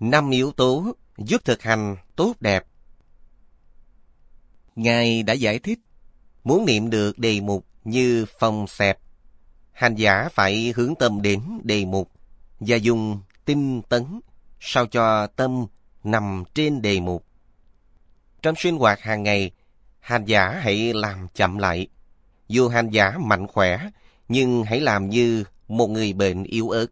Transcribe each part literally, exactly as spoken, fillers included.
Năm yếu tố giúp thực hành tốt đẹp. Ngài đã giải thích, muốn niệm được đề mục như phòng xẹp, hành giả phải hướng tâm đến đề mục và dùng tinh tấn, sao cho tâm nằm trên đề mục. Trong sinh hoạt hàng ngày, hành giả hãy làm chậm lại. Dù hành giả mạnh khỏe, nhưng hãy làm như một người bệnh yếu ớt.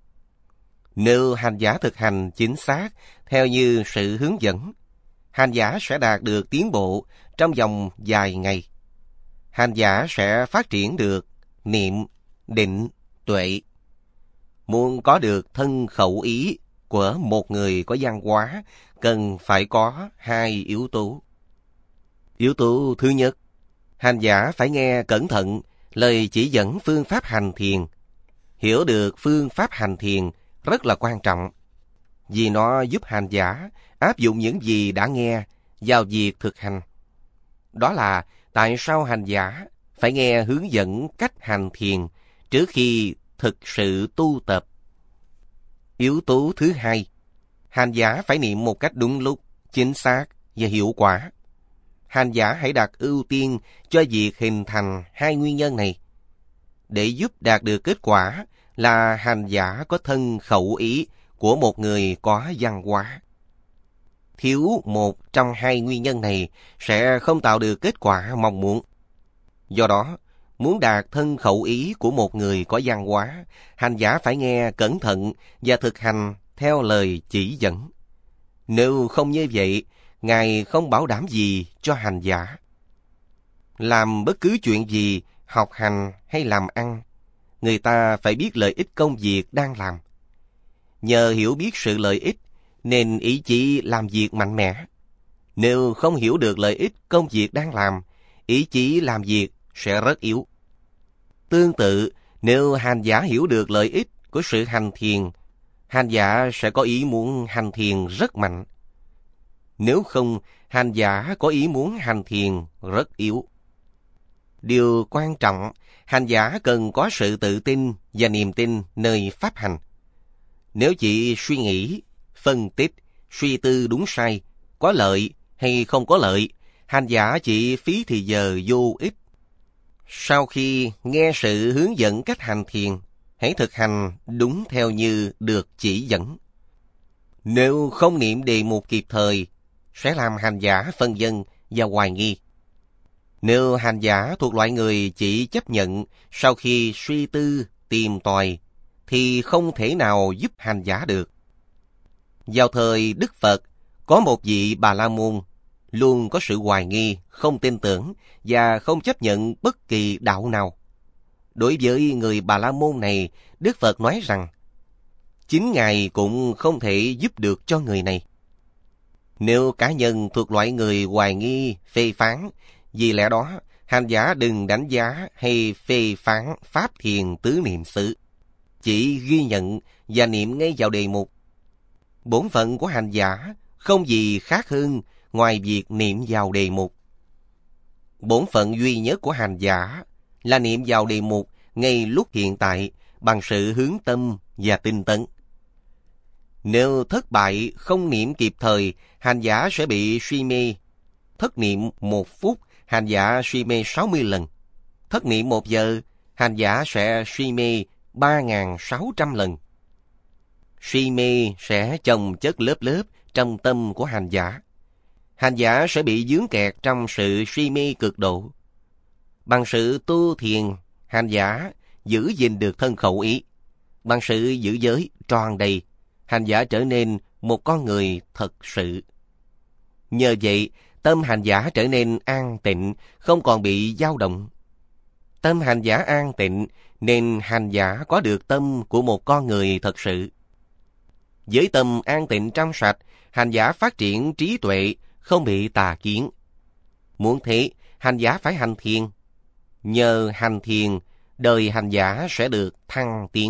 Nếu hành giả thực hành chính xác theo như sự hướng dẫn, hành giả sẽ đạt được tiến bộ trong vòng vài ngày. Hành giả sẽ phát triển được niệm, định, tuệ. Muốn có được thân khẩu ý của một người có văn hóa, cần phải có hai yếu tố. Yếu tố thứ nhất, hành giả phải nghe cẩn thận lời chỉ dẫn phương pháp hành thiền. Hiểu được phương pháp hành thiền rất là quan trọng, vì nó giúp hành giả áp dụng những gì đã nghe vào việc thực hành. Đó là tại sao hành giả phải nghe hướng dẫn cách hành thiền trước khi thực sự tu tập. Yếu tố thứ hai, hành giả phải niệm một cách đúng lúc, chính xác và hiệu quả. Hành giả hãy đặt ưu tiên cho việc hình thành hai nguyên nhân này. Để giúp đạt được kết quả là hành giả có thân khẩu ý của một người có văn hóa. Thiếu một trong hai nguyên nhân này sẽ không tạo được kết quả mong muốn. Do đó, muốn đạt thân khẩu ý của một người có văn hóa, hành giả phải nghe cẩn thận và thực hành theo lời chỉ dẫn. Nếu không như vậy, Ngài không bảo đảm gì cho hành giả. Làm bất cứ chuyện gì, học hành hay làm ăn, người ta phải biết lợi ích công việc đang làm. Nhờ hiểu biết sự lợi ích, nên ý chí làm việc mạnh mẽ. Nếu không hiểu được lợi ích công việc đang làm, ý chí làm việc sẽ rất yếu. Tương tự, nếu hành giả hiểu được lợi ích của sự hành thiền, hành giả sẽ có ý muốn hành thiền rất mạnh. Nếu không, hành giả có ý muốn hành thiền rất yếu. Điều quan trọng, hành giả cần có sự tự tin và niềm tin nơi pháp hành. Nếu chỉ suy nghĩ, phân tích, suy tư đúng sai, có lợi hay không có lợi, hành giả chỉ phí thì giờ vô ích. Sau khi nghe sự hướng dẫn cách hành thiền, hãy thực hành đúng theo như được chỉ dẫn. Nếu không niệm đề mục kịp thời, sẽ làm hành giả phân vân và hoài nghi. Nếu hành giả thuộc loại người chỉ chấp nhận sau khi suy tư, tìm tòi, thì không thể nào giúp hành giả được. Vào thời Đức Phật, có một vị Bà La Môn luôn có sự hoài nghi, không tin tưởng và không chấp nhận bất kỳ đạo nào. Đối với người Bà La Môn này, Đức Phật nói rằng, chính Ngài cũng không thể giúp được cho người này. Nếu cá nhân thuộc loại người hoài nghi, phê phán, vì lẽ đó, hành giả đừng đánh giá hay phê phán pháp thiền tứ niệm xứ. Chỉ ghi nhận và niệm ngay vào đề mục. Bổn phận của hành giả không gì khác hơn ngoài việc niệm vào đề mục. Bổn phận duy nhất của hành giả là niệm vào đề mục ngay lúc hiện tại bằng sự hướng tâm và tinh tấn. Nếu thất bại không niệm kịp thời, hành giả sẽ bị suy mê. Thất niệm một phút, hành giả suy mê sáu mươi lần. Thất niệm một giờ, hành giả sẽ suy mê ba nghìn sáu trăm lần. Suy mê sẽ chồng chất lớp lớp trong tâm của hành giả. Hành giả sẽ bị vướng kẹt trong sự suy mê cực độ. Bằng sự tu thiền, hành giả giữ gìn được thân khẩu ý. Bằng sự giữ giới tròn đầy, hành giả trở nên một con người thật sự. Nhờ vậy, tâm hành giả trở nên an tịnh, không còn bị dao động. Tâm hành giả an tịnh, nên hành giả có được tâm của một con người thật sự. Với tâm an tịnh trong sạch, hành giả phát triển trí tuệ, không bị tà kiến. Muốn thế, hành giả phải hành thiền. Nhờ hành thiền, đời hành giả sẽ được thăng tiến.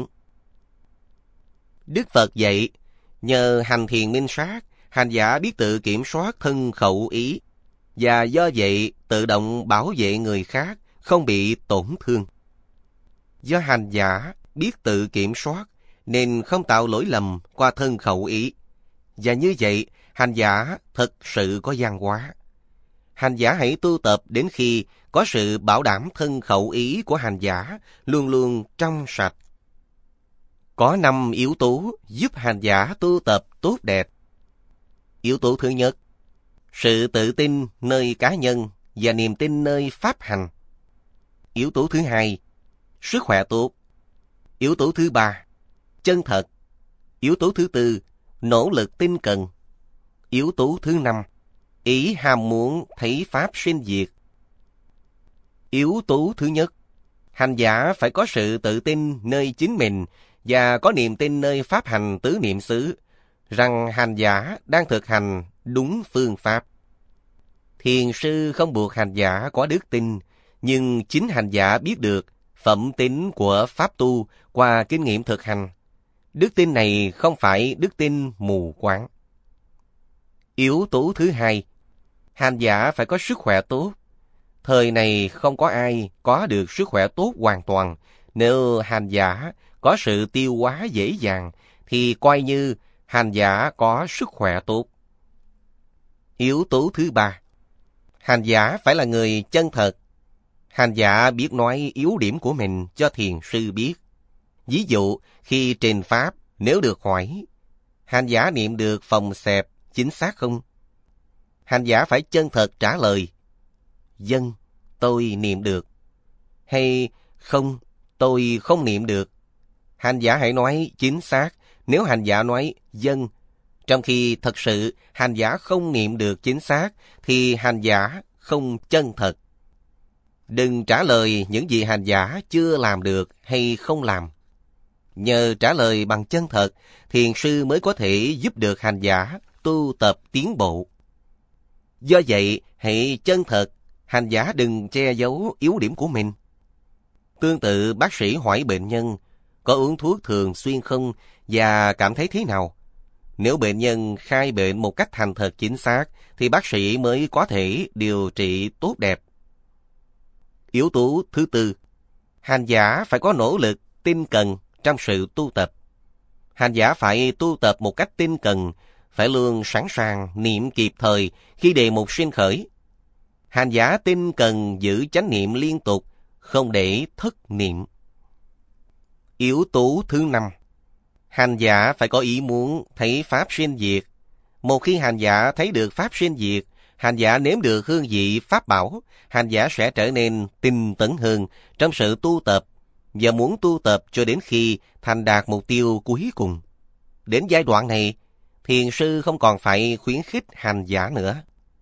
Đức Phật dạy, nhờ hành thiền minh sát, hành giả biết tự kiểm soát thân khẩu ý, và do vậy tự động bảo vệ người khác không bị tổn thương. Do hành giả biết tự kiểm soát, nên không tạo lỗi lầm qua thân khẩu ý. Và như vậy, hành giả thật sự có văn hóa. Hành giả hãy tu tập đến khi có sự bảo đảm thân khẩu ý của hành giả luôn luôn trong sạch. Có năm yếu tố giúp hành giả tu tập tốt đẹp. Yếu tố thứ nhất, sự tự tin nơi cá nhân và niềm tin nơi pháp hành. Yếu tố thứ hai, sức khỏe tốt. Yếu tố thứ ba, chân thật. Yếu tố thứ tư, nỗ lực tinh cần. Yếu tố thứ năm, ý ham muốn thấy pháp sinh diệt. Yếu tố thứ nhất, hành giả phải có sự tự tin nơi chính mình và có niềm tin nơi pháp hành tứ niệm xứ, rằng hành giả đang thực hành đúng phương pháp. Thiền sư không buộc hành giả có đức tin, nhưng chính hành giả biết được phẩm tính của pháp tu qua kinh nghiệm thực hành. Đức tin này không phải đức tin mù quáng. Yếu tố thứ hai, hành giả phải có sức khỏe tốt. Thời này không có ai có được sức khỏe tốt hoàn toàn. Nếu hành giả có sự tiêu hóa dễ dàng, thì coi như hành giả có sức khỏe tốt. Yếu tố thứ ba, hành giả phải là người chân thật. Hành giả biết nói yếu điểm của mình cho thiền sư biết. Ví dụ, khi trình pháp, nếu được hỏi, hành giả niệm được phòng xẹp chính xác không? Hành giả phải chân thật trả lời, vâng, tôi niệm được. Hay không, tôi không niệm được. Hành giả hãy nói chính xác. Nếu hành giả nói vâng, trong khi thật sự hành giả không niệm được chính xác, thì hành giả không chân thật. Đừng trả lời những gì hành giả chưa làm được hay không làm. Nhờ trả lời bằng chân thật, thiền sư mới có thể giúp được hành giả tu tập tiến bộ. Do vậy, hãy chân thật, hành giả đừng che giấu yếu điểm của mình. Tương tự, bác sĩ hỏi bệnh nhân có uống thuốc thường xuyên không và cảm thấy thế nào. Nếu bệnh nhân khai bệnh một cách thành thật chính xác, thì bác sĩ mới có thể điều trị tốt đẹp. Yếu tố thứ tư, hành giả phải có nỗ lực tinh cần trong sự tu tập. Hành giả phải tu tập một cách tinh cần, phải luôn sẵn sàng niệm kịp thời khi đề mục sinh khởi. Hành giả tinh cần giữ chánh niệm liên tục, không để thất niệm. Yếu tố thứ năm, hành giả phải có ý muốn thấy pháp sinh diệt. Một khi hành giả thấy được pháp sinh diệt, hành giả nếm được hương vị pháp bảo, hành giả sẽ trở nên tinh tấn hơn trong sự tu tập và muốn tu tập cho đến khi thành đạt mục tiêu cuối cùng. Đến giai đoạn này, thiền sư không còn phải khuyến khích hành giả nữa.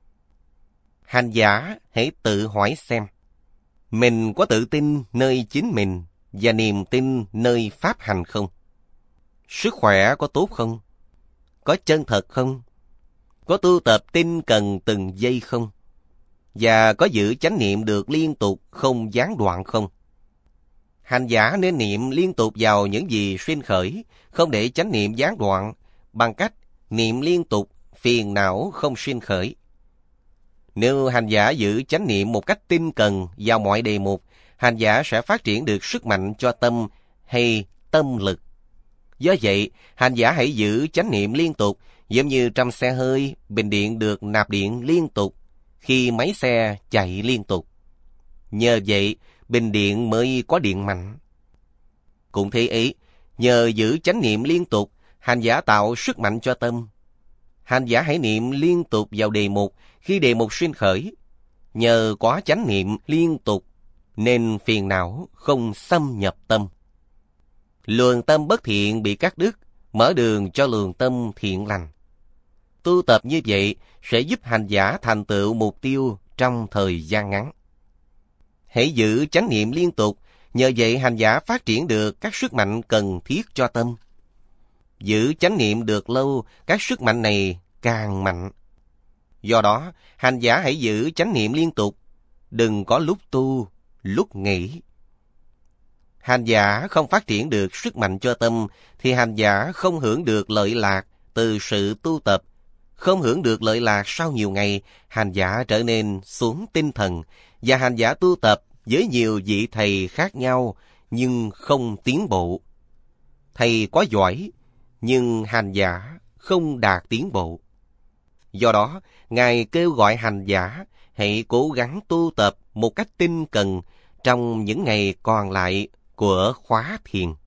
Hành giả hãy tự hỏi xem, mình có tự tin nơi chính mình và niềm tin nơi pháp hành không? Sức khỏe có tốt không? Có chân thật không? Có tu tập tinh cần từng giây không? Và có giữ chánh niệm được liên tục không gián đoạn không? Hành giả nên niệm liên tục vào những gì sinh khởi, không để chánh niệm gián đoạn, bằng cách niệm liên tục phiền não không sinh khởi. Nếu hành giả giữ chánh niệm một cách tinh cần vào mọi đề mục, hành giả sẽ phát triển được sức mạnh cho tâm hay tâm lực. Do vậy, hành giả hãy giữ chánh niệm liên tục, giống như trong xe hơi, bình điện được nạp điện liên tục, khi máy xe chạy liên tục. Nhờ vậy, bình điện mới có điện mạnh. Cũng thế ấy, nhờ giữ chánh niệm liên tục, hành giả tạo sức mạnh cho tâm. Hành giả hãy niệm liên tục vào đề mục khi đề mục sinh khởi. Nhờ có chánh niệm liên tục, nên phiền não không xâm nhập tâm. Luồng tâm bất thiện bị cắt đứt, mở đường cho luồng tâm thiện lành. Tu tập như vậy sẽ giúp hành giả thành tựu mục tiêu trong thời gian ngắn. Hãy giữ chánh niệm liên tục, nhờ vậy hành giả phát triển được các sức mạnh cần thiết cho tâm. Giữ chánh niệm được lâu, các sức mạnh này càng mạnh. Do đó, hành giả hãy giữ chánh niệm liên tục, đừng có lúc tu, lúc nghỉ. Hành giả không phát triển được sức mạnh cho tâm, thì hành giả không hưởng được lợi lạc từ sự tu tập. Không hưởng được lợi lạc sau nhiều ngày, hành giả trở nên xuống tinh thần, và hành giả tu tập với nhiều vị thầy khác nhau, nhưng không tiến bộ. Thầy có giỏi, nhưng hành giả không đạt tiến bộ. Do đó, Ngài kêu gọi hành giả hãy cố gắng tu tập một cách tinh cần trong những ngày còn lại của khóa thiền.